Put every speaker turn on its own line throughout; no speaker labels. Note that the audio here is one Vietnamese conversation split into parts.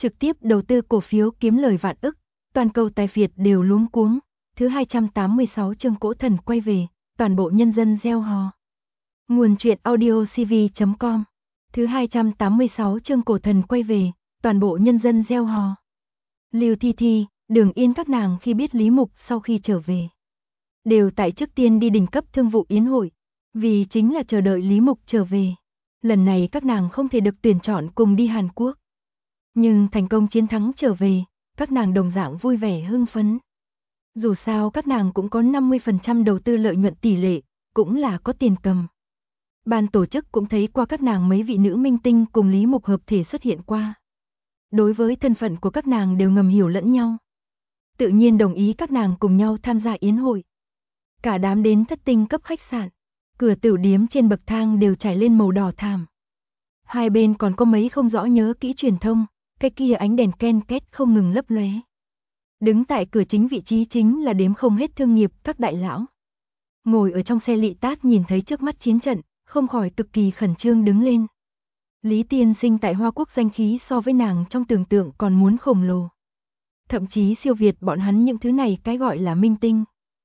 trực tiếp đầu tư cổ phiếu kiếm lời vạn ức, toàn cầu tài phiệt đều luống cuống. Thứ 286 chương Cỗ Thần quay về, toàn bộ nhân dân reo hò. Nguồn truyện audio cv.com. Thứ 286 chương Cổ Thần quay về, toàn bộ nhân dân reo hò. Lưu Thi Thi, Đường Yên các nàng khi biết Lý Mục sau khi trở về, đều tại trước tiên đi đỉnh cấp thương vụ yến hội, vì chính là chờ đợi Lý Mục trở về. Lần này các nàng không thể được tuyển chọn cùng đi Hàn Quốc, nhưng thành công chiến thắng trở về, các nàng đồng dạng vui vẻ hưng phấn. Dù sao các nàng cũng có 50% đầu tư lợi nhuận tỷ lệ, cũng là có tiền cầm. Ban tổ chức cũng thấy qua các nàng mấy vị nữ minh tinh cùng Lý Mục hợp thể xuất hiện qua. Đối với thân phận của các nàng đều ngầm hiểu lẫn nhau, tự nhiên đồng ý các nàng cùng nhau tham gia yến hội. Cả đám đến thất tinh cấp khách sạn, cửa tiểu điếm trên bậc thang đều trải lên màu đỏ thảm. Hai bên còn có mấy không rõ nhớ kỹ truyền thông, cái kia ánh đèn ken két không ngừng lấp lóe. Đứng tại cửa chính vị trí chính là đếm không hết thương nghiệp các đại lão. Ngồi ở trong xe lị tát nhìn thấy trước mắt chiến trận, không khỏi cực kỳ khẩn trương đứng lên. Lý tiên sinh tại Hoa Quốc danh khí so với nàng trong tưởng tượng còn muốn khổng lồ. Thậm chí siêu việt bọn hắn những thứ này cái gọi là minh tinh.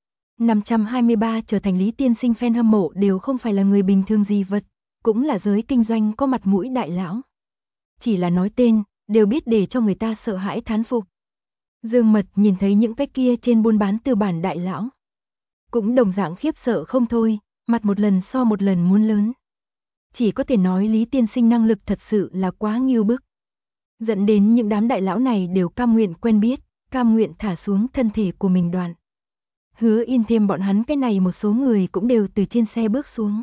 523 trở thành Lý tiên sinh fan hâm mộ đều không phải là người bình thường gì vật, cũng là giới kinh doanh có mặt mũi đại lão. Chỉ là nói tên, đều biết để cho người ta sợ hãi thán phục. Dương Mật nhìn thấy những cái kia trên buôn bán tư bản đại lão, cũng đồng dạng khiếp sợ không thôi, mặt một lần so một lần muốn lớn. Chỉ có thể nói Lý tiên sinh năng lực thật sự là quá nghiêu bức, dẫn đến những đám đại lão này đều cam nguyện quen biết, cam nguyện thả xuống thân thể của mình đoạn. Hứa In thêm bọn hắn cái này một số người cũng đều từ trên xe bước xuống.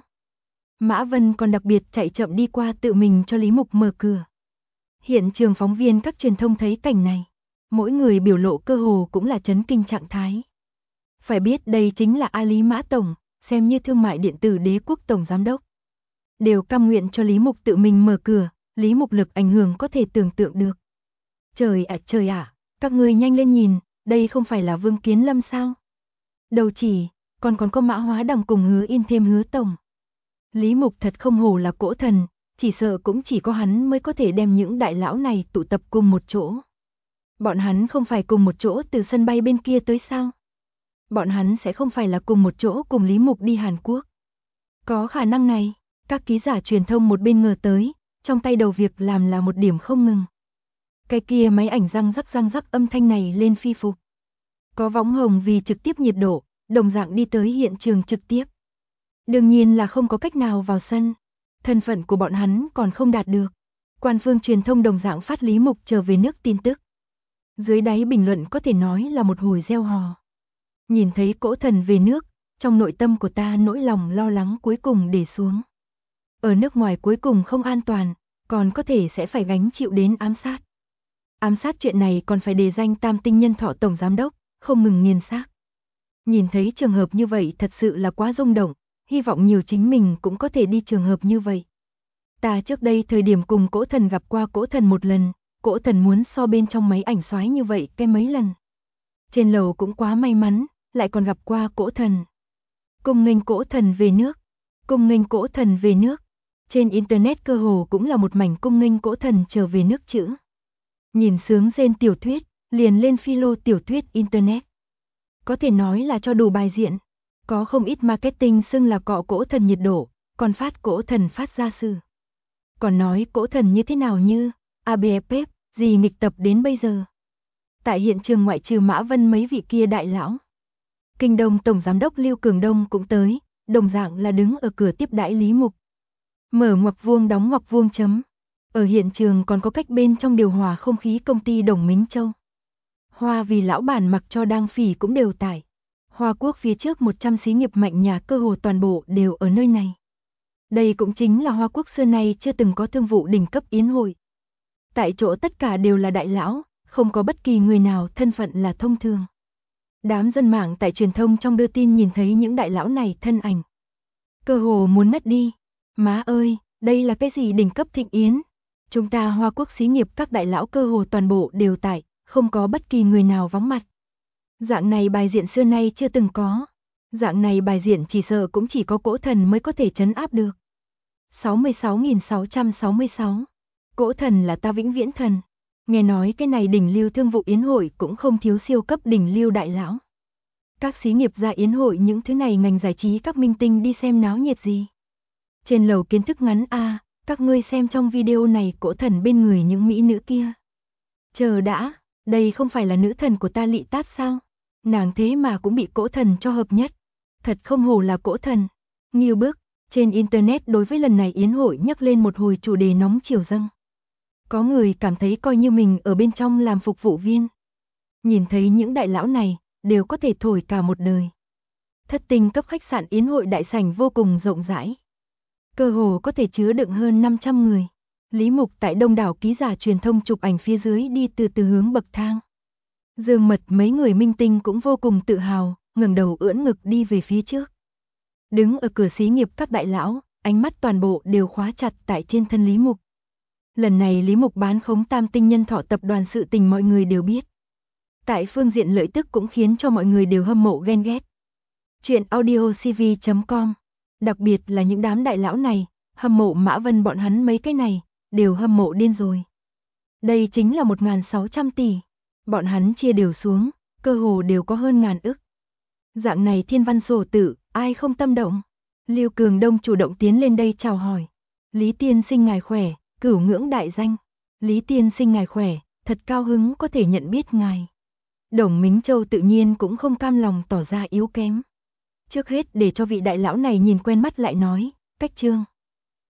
Mã Vân còn đặc biệt chạy chậm đi qua tự mình cho Lý Mục mở cửa. Hiện trường phóng viên các truyền thông thấy cảnh này, mỗi người biểu lộ cơ hồ cũng là chấn kinh trạng thái. Phải biết đây chính là A Lý Mã Tổng, xem như thương mại điện tử Đế Quốc Tổng Giám đốc. Đều cam nguyện cho Lý Mục tự mình mở cửa, Lý Mục lực ảnh hưởng có thể tưởng tượng được. Trời ạ, các ngươi nhanh lên nhìn, đây không phải là Vương Kiến Lâm sao? Đầu chỉ, còn có Mã Hóa Đằng cùng Hứa In thêm Hứa Tổng. Lý Mục thật không hổ là cỗ thần, chỉ sợ cũng chỉ có hắn mới có thể đem những đại lão này tụ tập cùng một chỗ. Bọn hắn không phải cùng một chỗ từ sân bay bên kia tới sao? Bọn hắn sẽ không phải là cùng một chỗ cùng Lý Mục đi Hàn Quốc. Có khả năng này, các ký giả truyền thông một bên ngờ tới, trong tay đầu việc làm là một điểm không ngừng. Cái kia máy ảnh răng rắc âm thanh này lên phi phục. Có võng hồng vì trực tiếp nhiệt độ, đồng dạng đi tới hiện trường trực tiếp. Đương nhiên là không có cách nào vào sân, thân phận của bọn hắn còn không đạt được. Quan phương truyền thông đồng dạng phát Lý Mục trở về nước tin tức. Dưới đáy bình luận có thể nói là một hồi reo hò. Nhìn thấy cỗ thần về nước, trong nội tâm của ta nỗi lòng lo lắng cuối cùng để xuống. Ở nước ngoài cuối cùng không an toàn, còn có thể sẽ phải gánh chịu đến ám sát. Ám sát chuyện này còn phải đề danh Tam Tinh Nhân Thọ Tổng Giám đốc, không ngừng nghiền xác. Nhìn thấy trường hợp như vậy thật sự là quá rung động, hy vọng nhiều chính mình cũng có thể đi trường hợp như vậy. Ta trước đây thời điểm cùng cỗ thần gặp qua cỗ thần một lần, cỗ thần muốn so bên trong máy ảnh xoái như vậy cái mấy lần. Trên lầu cũng quá may mắn, lại còn gặp qua cỗ thần. Cung nghênh cỗ thần về nước, cung nghênh cỗ thần về nước. Trên internet cơ hồ cũng là một mảnh cung nghênh cỗ thần trở về nước chữ. Nhìn sướng rên tiểu thuyết, liền lên philo tiểu thuyết internet. Có thể nói là cho đủ bài diện. Có không ít marketing xưng là cọ cỗ thần nhiệt độ, còn phát cỗ thần phát ra sư. Còn nói cỗ thần như thế nào như ABFF, gì nghịch tập đến bây giờ. Tại hiện trường ngoại trừ Mã Vân mấy vị kia đại lão, Kinh Đông Tổng Giám đốc Lưu Cường Đông cũng tới, đồng dạng là đứng ở cửa tiếp đãi Lý Mục. Mở ngoặc vuông đóng ngoặc vuông chấm. Ở hiện trường còn có cách bên trong điều hòa không khí công ty Đồng Minh Châu. Hoa vì lão bản mặc cho đang phỉ cũng đều tải. Hoa Quốc phía trước 100 xí nghiệp mạnh nhà cơ hồ toàn bộ đều ở nơi này. Đây cũng chính là Hoa Quốc xưa nay chưa từng có thương vụ đỉnh cấp yến hội. Tại chỗ tất cả đều là đại lão, không có bất kỳ người nào thân phận là thông thường. Đám dân mạng tại truyền thông trong đưa tin nhìn thấy những đại lão này thân ảnh, cơ hồ muốn ngất đi. Má ơi, đây là cái gì đỉnh cấp thịnh yến? Chúng ta Hoa Quốc xí nghiệp các đại lão cơ hồ toàn bộ đều tại, không có bất kỳ người nào vắng mặt. Dạng này bài diện xưa nay chưa từng có. Dạng này bài diện chỉ sợ cũng chỉ có cỗ thần mới có thể trấn áp được. 66.666. Cỗ thần là ta vĩnh viễn thần. Nghe nói cái này đỉnh lưu thương vụ yến hội cũng không thiếu siêu cấp đỉnh lưu đại lão. Các xí nghiệp ra yến hội những thứ này ngành giải trí các minh tinh đi xem náo nhiệt gì. Trên lầu kiến thức ngắn a, các ngươi xem trong video này cỗ thần bên người những mỹ nữ kia. Chờ đã, đây không phải là nữ thần của ta Lị Tát sao? Nàng thế mà cũng bị cỗ thần cho hợp nhất. Thật không hổ là cỗ thần. Nghiêu bức, trên internet đối với lần này yến hội nhắc lên một hồi chủ đề nóng chiều dâng. Có người cảm thấy coi như mình ở bên trong làm phục vụ viên. Nhìn thấy những đại lão này, đều có thể thổi cả một đời. Thất tinh cấp khách sạn yến hội đại sảnh vô cùng rộng rãi. Cơ hồ có thể chứa đựng hơn 500 người. Lý Mục tại đông đảo ký giả truyền thông chụp ảnh phía dưới đi từ từ hướng bậc thang. Dương Mật mấy người minh tinh cũng vô cùng tự hào, ngẩng đầu ưỡn ngực đi về phía trước. Đứng ở cửa xí nghiệp các đại lão, ánh mắt toàn bộ đều khóa chặt tại trên thân Lý Mục. Lần này Lý Mục bán khống Tam Tinh Nhân Thọ tập đoàn sự tình mọi người đều biết. Tại phương diện lợi tức cũng khiến cho mọi người đều hâm mộ ghen ghét. Chuyện audiocv.com. Đặc biệt là những đám đại lão này, hâm mộ Mã Vân bọn hắn mấy cái này, đều hâm mộ điên rồi. Đây chính là 1.600 tỷ. Bọn hắn chia đều xuống, cơ hồ đều có hơn ngàn ức. Dạng này thiên văn sổ tự, ai không tâm động? Lưu Cường Đông chủ động tiến lên đây chào hỏi. Lý tiên sinh ngài khỏe, cửu ngưỡng đại danh. Lý tiên sinh ngài khỏe, thật cao hứng có thể nhận biết ngài. Đồng Mính Châu tự nhiên cũng không cam lòng tỏ ra yếu kém. Trước hết để cho vị đại lão này nhìn quen mắt lại nói, Cách Trương.